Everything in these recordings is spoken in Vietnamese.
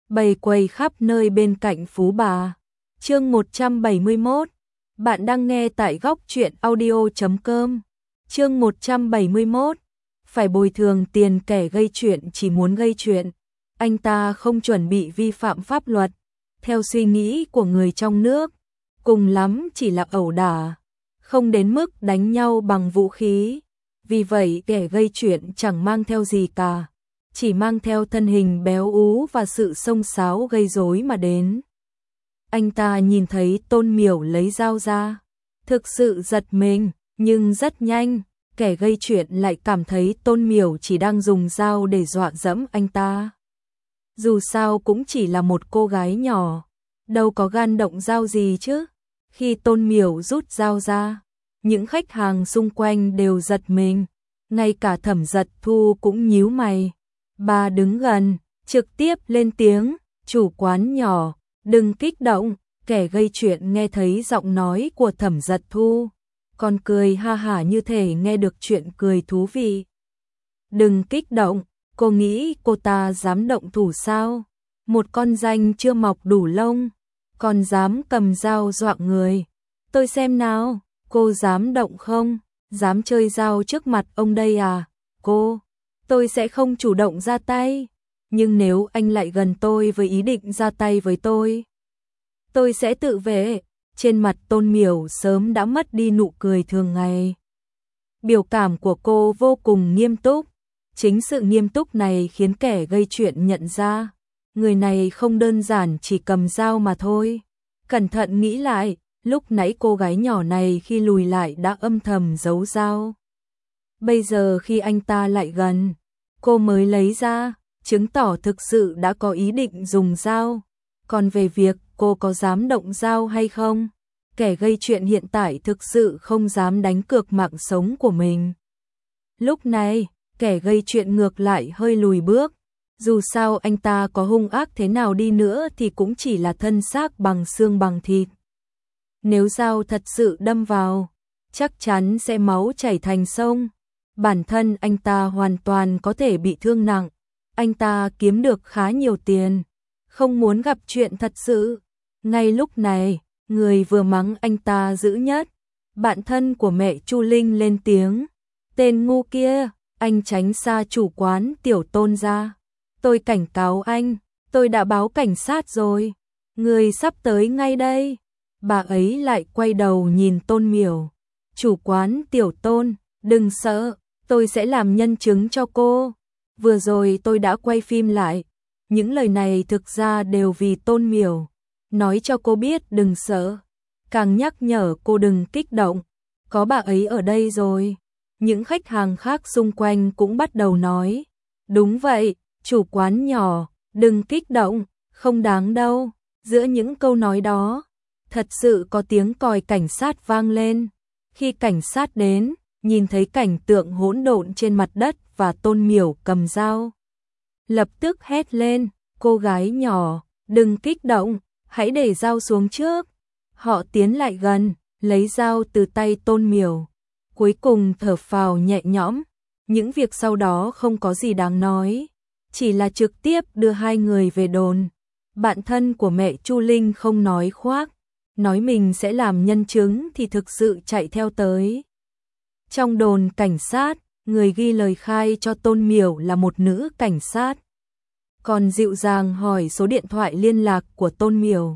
bày quầy khắp nơi bên cạnh Phú Bà. Chương 171. Bạn đang nghe tại góc truyện audio.com. Chương 171. Phải bồi thường tiền kẻ gây chuyện chỉ muốn gây chuyện. Anh ta không chuẩn bị vi phạm pháp luật. Theo suy nghĩ của người trong nước, cùng lắm chỉ là ẩu đả, không đến mức đánh nhau bằng vũ khí. Vì vậy kẻ gây chuyện chẳng mang theo gì cả, chỉ mang theo thân hình béo ú và sự xông xáo gây rối mà đến. Anh ta nhìn thấy Tôn Miểu lấy dao ra, thực sự giật mình, nhưng rất nhanh, kẻ gây chuyện lại cảm thấy Tôn Miểu chỉ đang dùng dao để dọa dẫm anh ta. Dù sao cũng chỉ là một cô gái nhỏ, đâu có gan động dao gì chứ. Khi Tôn Miểu rút dao ra, những khách hàng xung quanh đều giật mình, ngay cả Thẩm Dật Thu cũng nhíu mày. Bà đứng gần, trực tiếp lên tiếng, chủ quán nhỏ, đừng kích động. Kẻ gây chuyện nghe thấy giọng nói của Thẩm Dật Thu, còn cười ha hả như thể nghe được chuyện cười thú vị. Đừng kích động, cô nghĩ cô ta dám động thủ sao? Một con danh chưa mọc đủ lông, còn dám cầm dao dọa người. Tôi xem nào, cô dám động không? Dám chơi dao trước mặt ông đây à? Tôi sẽ không chủ động ra tay. Nhưng nếu anh lại gần tôi với ý định ra tay với tôi sẽ tự vệ. Trên mặt Tôn Miểu sớm đã mất đi nụ cười thường ngày. Biểu cảm của cô vô cùng nghiêm túc. Chính sự nghiêm túc này khiến kẻ gây chuyện nhận ra, người này không đơn giản chỉ cầm dao mà thôi. Cẩn thận nghĩ lại, lúc nãy cô gái nhỏ này khi lùi lại đã âm thầm giấu dao. Bây giờ khi anh ta lại gần, cô mới lấy ra, chứng tỏ thực sự đã có ý định dùng dao. Còn về việc cô có dám động dao hay không, kẻ gây chuyện hiện tại thực sự không dám đánh cược mạng sống của mình. Lúc này, kẻ gây chuyện ngược lại hơi lùi bước. Dù sao anh ta có hung ác thế nào đi nữa thì cũng chỉ là thân xác bằng xương bằng thịt. Nếu dao thật sự đâm vào, chắc chắn sẽ máu chảy thành sông. Bản thân anh ta hoàn toàn có thể bị thương nặng. Anh ta kiếm được khá nhiều tiền, không muốn gặp chuyện thật sự. Ngay lúc này, người vừa mắng anh ta dữ nhất, bạn thân của mẹ Chu Linh lên tiếng. Tên ngu kia, anh tránh xa chủ quán Tiểu Tôn ra. Tôi cảnh cáo anh, tôi đã báo cảnh sát rồi. Người sắp tới ngay đây. Bà ấy lại quay đầu nhìn Tôn Miểu. Chủ quán Tiểu Tôn, đừng sợ, tôi sẽ làm nhân chứng cho cô. Vừa rồi tôi đã quay phim lại. Những lời này thực ra đều vì Tôn Miểu. Nói cho cô biết đừng sợ. Càng nhắc nhở cô đừng kích động. Có bà ấy ở đây rồi. Những khách hàng khác xung quanh cũng bắt đầu nói. Đúng vậy, chủ quán nhỏ, đừng kích động, không đáng đâu. Giữa những câu nói đó, thật sự có tiếng còi cảnh sát vang lên. Khi cảnh sát đến, nhìn thấy cảnh tượng hỗn độn trên mặt đất và Tôn Miểu cầm dao, lập tức hét lên, cô gái nhỏ, đừng kích động, hãy để dao xuống trước. Họ tiến lại gần, lấy dao từ tay Tôn Miểu. Cuối cùng thở phào nhẹ nhõm, những việc sau đó không có gì đáng nói, chỉ là trực tiếp đưa hai người về đồn. Bạn thân của mẹ Chu Linh không nói khoác, nói mình sẽ làm nhân chứng thì thực sự chạy theo tới. Trong đồn cảnh sát, người ghi lời khai cho Tôn Miểu là một nữ cảnh sát. Còn dịu dàng hỏi số điện thoại liên lạc của Tôn Miểu.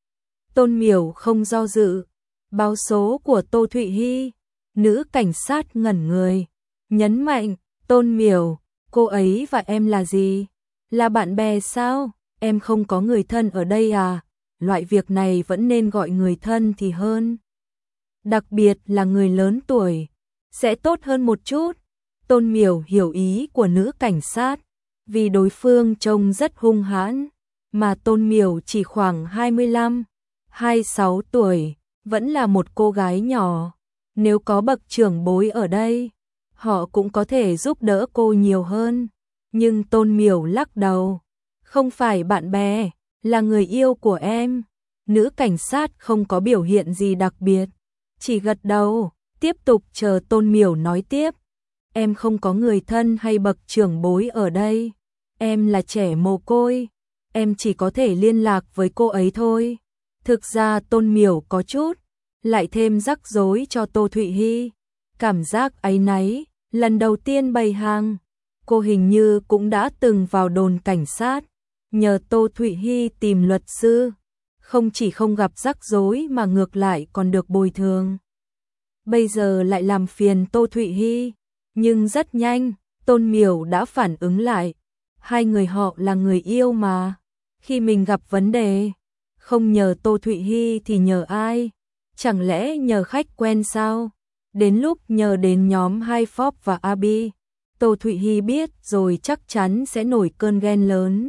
Tôn Miểu không do dự, báo số của Tô Thụy Hy. Nữ cảnh sát ngẩn người, nhấn mạnh, Tôn Miểu, cô ấy và em là gì? Là bạn bè sao? Em không có người thân ở đây à? Loại việc này vẫn nên gọi người thân thì hơn. Đặc biệt là người lớn tuổi, sẽ tốt hơn một chút. Tôn Miểu hiểu ý của nữ cảnh sát, vì đối phương trông rất hung hãn, mà Tôn Miểu chỉ khoảng 25, 26 tuổi, vẫn là một cô gái nhỏ. Nếu có bậc trưởng bối ở đây, họ cũng có thể giúp đỡ cô nhiều hơn. Nhưng Tôn Miểu lắc đầu, không phải bạn bè, là người yêu của em. Nữ cảnh sát không có biểu hiện gì đặc biệt, chỉ gật đầu, tiếp tục chờ Tôn Miểu nói tiếp. Em không có người thân hay bậc trưởng bối ở đây, em là trẻ mồ côi, em chỉ có thể liên lạc với cô ấy thôi. Thực ra Tôn Miểu có chút, lại thêm rắc rối cho Tô Thụy Hy. Cảm giác áy náy, lần đầu tiên bày hàng, cô hình như cũng đã từng vào đồn cảnh sát, nhờ Tô Thụy Hy tìm luật sư. Không chỉ không gặp rắc rối mà ngược lại còn được bồi thường. Bây giờ lại làm phiền Tô Thụy Hy, nhưng rất nhanh, Tôn Miểu đã phản ứng lại. Hai người họ là người yêu mà, khi mình gặp vấn đề, không nhờ Tô Thụy Hy thì nhờ ai? Chẳng lẽ nhờ khách quen sao? Đến lúc nhờ đến nhóm Hai Phop và Abi, Tô Thụy Hy biết rồi chắc chắn sẽ nổi cơn ghen lớn.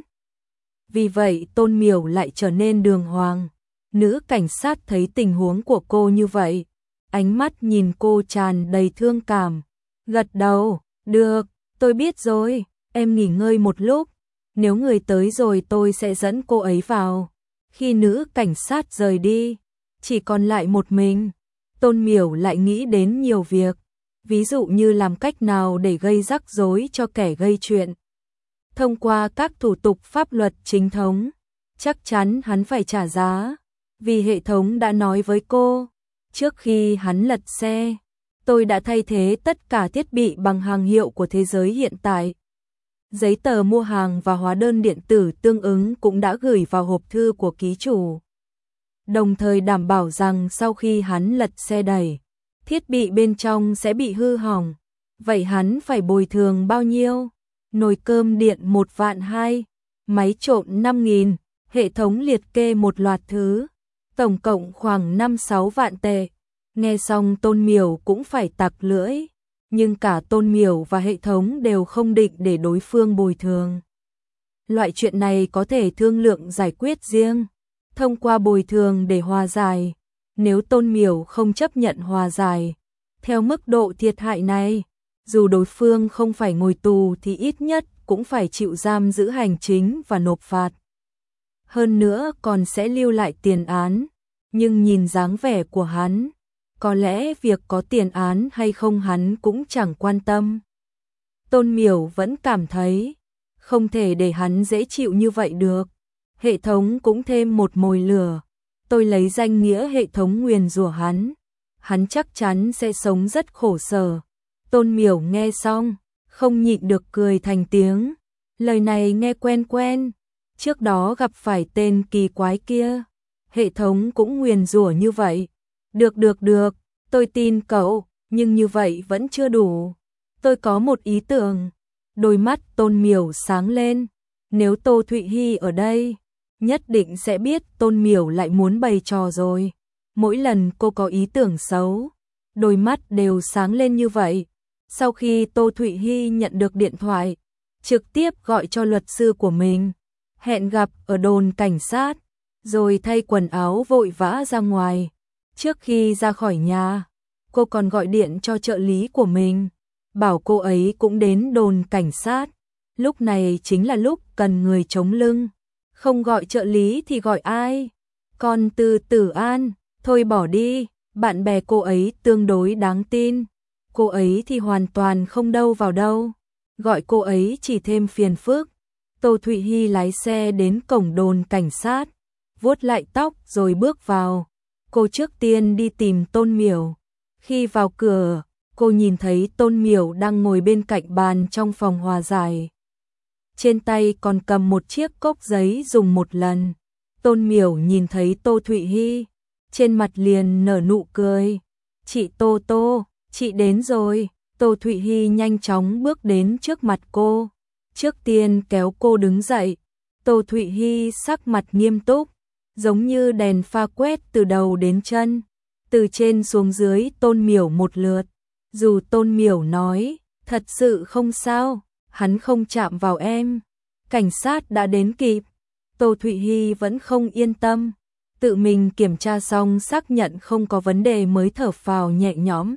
Vì vậy Tôn Miểu lại trở nên đường hoàng. Nữ cảnh sát thấy tình huống của cô như vậy, ánh mắt nhìn cô tràn đầy thương cảm, gật đầu, được, tôi biết rồi, em nghỉ ngơi một lúc, nếu người tới rồi tôi sẽ dẫn cô ấy vào. Khi nữ cảnh sát rời đi, chỉ còn lại một mình, Tôn Miểu lại nghĩ đến nhiều việc, ví dụ như làm cách nào để gây rắc rối cho kẻ gây chuyện. Thông qua các thủ tục pháp luật chính thống, chắc chắn hắn phải trả giá, vì hệ thống đã nói với cô, trước khi hắn lật xe, tôi đã thay thế tất cả thiết bị bằng hàng hiệu của thế giới hiện tại. Giấy tờ mua hàng và hóa đơn điện tử tương ứng cũng đã gửi vào hộp thư của ký chủ. Đồng thời đảm bảo rằng sau khi hắn lật xe đẩy, thiết bị bên trong sẽ bị hư hỏng. Vậy hắn phải bồi thường bao nhiêu? Nồi cơm điện 1.200.000, máy trộn 5.000, hệ thống liệt kê một loạt thứ, tổng cộng khoảng 5-6 vạn tệ. Nghe xong Tôn Miểu cũng phải tặc lưỡi, nhưng cả Tôn Miểu và hệ thống đều không định để đối phương bồi thường. Loại chuyện này có thể thương lượng giải quyết riêng, thông qua bồi thường để hòa giải. Nếu Tôn Miểu không chấp nhận hòa giải, theo mức độ thiệt hại này, dù đối phương không phải ngồi tù thì ít nhất cũng phải chịu giam giữ hành chính và nộp phạt. Hơn nữa còn sẽ lưu lại tiền án, nhưng nhìn dáng vẻ của hắn, có lẽ việc có tiền án hay không hắn cũng chẳng quan tâm. Tôn Miểu vẫn cảm thấy không thể để hắn dễ chịu như vậy được. Hệ thống cũng thêm một mồi lửa. Tôi lấy danh nghĩa hệ thống nguyền rủa hắn chắc chắn sẽ sống rất khổ sở. Tôn Miểu nghe xong, không nhịn được cười thành tiếng. Lời này nghe quen quen, trước đó gặp phải tên kỳ quái kia, hệ thống cũng nguyền rủa như vậy. Được, tôi tin cậu, nhưng như vậy vẫn chưa đủ. Tôi có một ý tưởng. Đôi mắt Tôn Miểu sáng lên. Nếu Tô Thụy Hy ở đây, nhất định sẽ biết Tôn Miểu lại muốn bày trò rồi. Mỗi lần cô có ý tưởng xấu, đôi mắt đều sáng lên như vậy. Sau khi Tô Thụy Hy nhận được điện thoại, trực tiếp gọi cho luật sư của mình, hẹn gặp ở đồn cảnh sát, rồi thay quần áo vội vã ra ngoài. Trước khi ra khỏi nhà, cô còn gọi điện cho trợ lý của mình, bảo cô ấy cũng đến đồn cảnh sát. Lúc này chính là lúc cần người chống lưng, không gọi trợ lý thì gọi ai? Còn Từ Tử An, thôi bỏ đi, bạn bè cô ấy tương đối đáng tin, cô ấy thì hoàn toàn không đâu vào đâu, gọi cô ấy chỉ thêm phiền phức. Tô Thụy Hy lái xe đến cổng đồn cảnh sát, vuốt lại tóc rồi bước vào. Cô trước tiên đi tìm Tôn Miểu. Khi vào cửa, cô nhìn thấy Tôn Miểu đang ngồi bên cạnh bàn trong phòng hòa giải. Trên tay còn cầm một chiếc cốc giấy dùng một lần. Tôn Miểu nhìn thấy Tô Thụy Hy, trên mặt liền nở nụ cười. Chị Tô, chị đến rồi. Tô Thụy Hy nhanh chóng bước đến trước mặt cô, trước tiên kéo cô đứng dậy. Tô Thụy Hy sắc mặt nghiêm túc, giống như đèn pha quét từ đầu đến chân, từ trên xuống dưới Tôn Miểu một lượt. Dù Tôn Miểu nói, thật sự không sao, hắn không chạm vào em. Cảnh sát đã đến kịp. Tô Thụy Hy vẫn không yên tâm, tự mình kiểm tra xong xác nhận không có vấn đề mới thở phào nhẹ nhõm.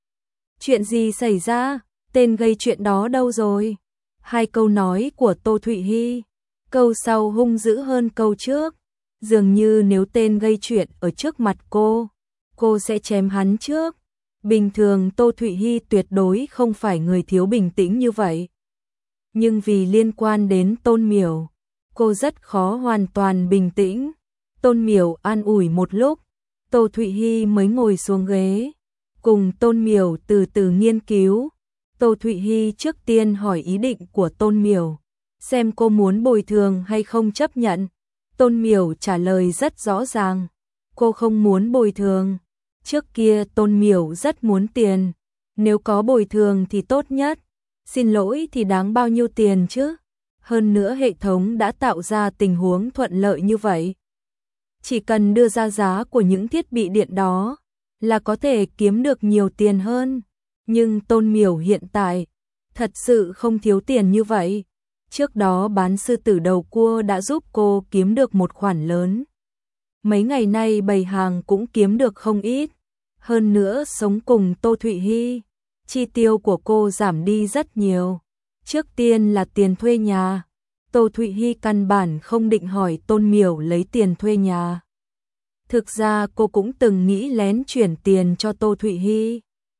Chuyện gì xảy ra? Tên gây chuyện đó đâu rồi? Hai câu nói của Tô Thụy Hy, câu sau hung dữ hơn câu trước. Dường như nếu tên gây chuyện ở trước mặt cô sẽ chém hắn trước. Bình thường Tô Thụy Hy tuyệt đối không phải người thiếu bình tĩnh như vậy. Nhưng vì liên quan đến Tôn Miểu, cô rất khó hoàn toàn bình tĩnh. Tôn Miểu an ủi một lúc, Tô Thụy Hy mới ngồi xuống ghế, cùng Tôn Miểu từ từ nghiên cứu. Tô Thụy Hy trước tiên hỏi ý định của Tôn Miểu, xem cô muốn bồi thường hay không chấp nhận. Tôn Miểu trả lời rất rõ ràng, cô không muốn bồi thường. Trước kia Tôn Miểu rất muốn tiền, nếu có bồi thường thì tốt nhất. Xin lỗi thì đáng bao nhiêu tiền chứ? Hơn nữa hệ thống đã tạo ra tình huống thuận lợi như vậy. Chỉ cần đưa ra giá của những thiết bị điện đó là có thể kiếm được nhiều tiền hơn. Nhưng Tôn Miểu hiện tại thật sự không thiếu tiền như vậy. Trước đó bán sư tử đầu cua đã giúp cô kiếm được một khoản lớn. Mấy ngày nay bày hàng cũng kiếm được không ít. Hơn nữa sống cùng Tô Thụy Hy, chi tiêu của cô giảm đi rất nhiều. Trước tiên là tiền thuê nhà. Tô Thụy Hy căn bản không định hỏi Tôn Miểu lấy tiền thuê nhà. Thực ra cô cũng từng nghĩ lén chuyển tiền cho Tô Thụy Hy.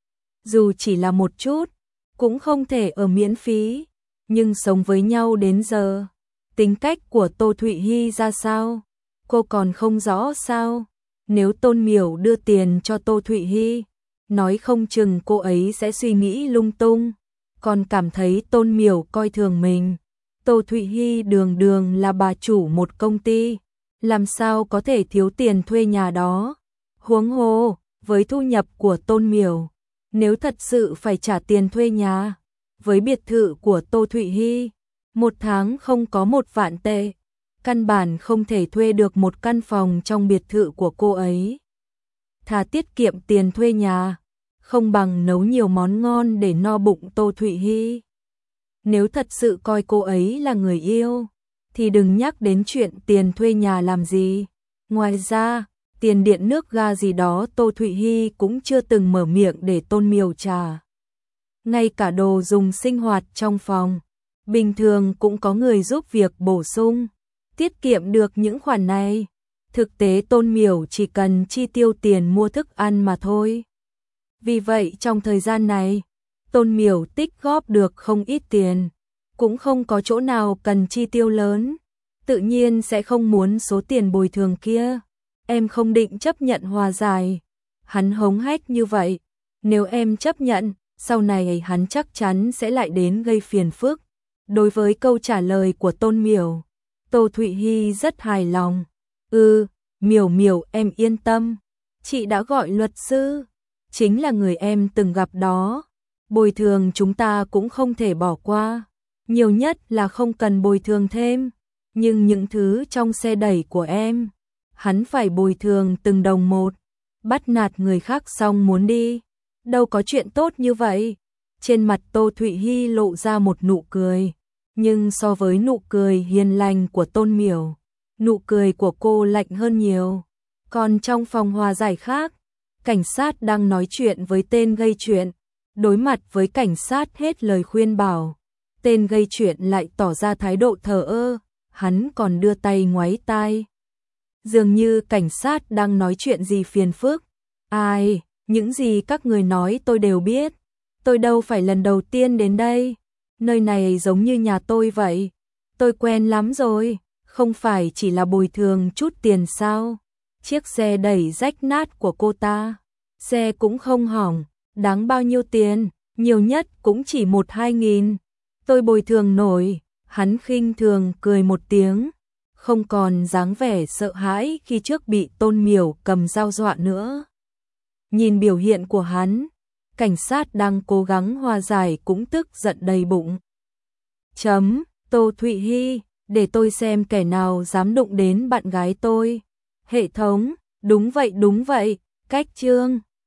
Dù chỉ là một chút, cũng không thể ở miễn phí. Nhưng sống với nhau đến giờ, tính cách của Tô Thụy Hy ra sao, cô còn không rõ sao? Nếu Tôn Miểu đưa tiền cho Tô Thụy Hy, nói không chừng cô ấy sẽ suy nghĩ lung tung, còn cảm thấy Tôn Miểu coi thường mình. Tô Thụy Hy đường đường là bà chủ một công ty, làm sao có thể thiếu tiền thuê nhà đó? Huống hồ, với thu nhập của Tôn Miểu, nếu thật sự phải trả tiền thuê nhà, với biệt thự của Tô Thụy Hy, một tháng không có 1 vạn tệ, căn bản không thể thuê được một căn phòng trong biệt thự của cô ấy. Thà tiết kiệm tiền thuê nhà, không bằng nấu nhiều món ngon để no bụng Tô Thụy Hy. Nếu thật sự coi cô ấy là người yêu, thì đừng nhắc đến chuyện tiền thuê nhà làm gì. Ngoài ra, tiền điện nước ga gì đó Tô Thụy Hy cũng chưa từng mở miệng để Tôn Miểu trả. Ngay cả đồ dùng sinh hoạt trong phòng, bình thường cũng có người giúp việc bổ sung, tiết kiệm được những khoản này. Thực tế Tôn Miểu chỉ cần chi tiêu tiền mua thức ăn mà thôi. Vì vậy trong thời gian này, Tôn Miểu tích góp được không ít tiền, cũng không có chỗ nào cần chi tiêu lớn, tự nhiên sẽ không muốn số tiền bồi thường kia. Em không định chấp nhận hòa giải. Hắn hống hách như vậy, nếu em chấp nhận, sau này hắn chắc chắn sẽ lại đến gây phiền phức. Đối với câu trả lời của Tôn Miểu, Tô Thụy Hy rất hài lòng. Miểu Miểu em yên tâm, chị đã gọi luật sư, chính là người em từng gặp đó. Bồi thường chúng ta cũng không thể bỏ qua, nhiều nhất là không cần bồi thường thêm. Nhưng những thứ trong xe đẩy của em, hắn phải bồi thường từng đồng một. Bắt nạt người khác xong muốn đi, đâu có chuyện tốt như vậy. Trên mặt Tô Thụy Hy lộ ra một nụ cười, nhưng so với nụ cười hiền lành của Tôn Miểu, nụ cười của cô lạnh hơn nhiều. Còn trong phòng hòa giải khác, cảnh sát đang nói chuyện với tên gây chuyện. Đối mặt với cảnh sát hết lời khuyên bảo, tên gây chuyện lại tỏ ra thái độ thờ ơ, hắn còn đưa tay ngoáy tai. Dường như cảnh sát đang nói chuyện gì phiền phức. Ai, những gì các người nói tôi đều biết. Tôi đâu phải lần đầu tiên đến đây. Nơi này giống như nhà tôi vậy. Tôi quen lắm rồi, không phải chỉ là bồi thường chút tiền sao? Chiếc xe đẩy rách nát của cô ta, xe cũng không hỏng, đáng bao nhiêu tiền, nhiều nhất cũng chỉ 1-2 nghìn. Tôi bồi thường nổi. Hắn khinh thường cười một tiếng, không còn dáng vẻ sợ hãi khi trước bị Tôn Miểu cầm dao dọa nữa. Nhìn biểu hiện của hắn, cảnh sát đang cố gắng hòa giải cũng tức giận đầy bụng. Tô Thụy Hy, để tôi xem kẻ nào dám đụng đến bạn gái tôi. Hệ thống, đúng vậy, cách chương.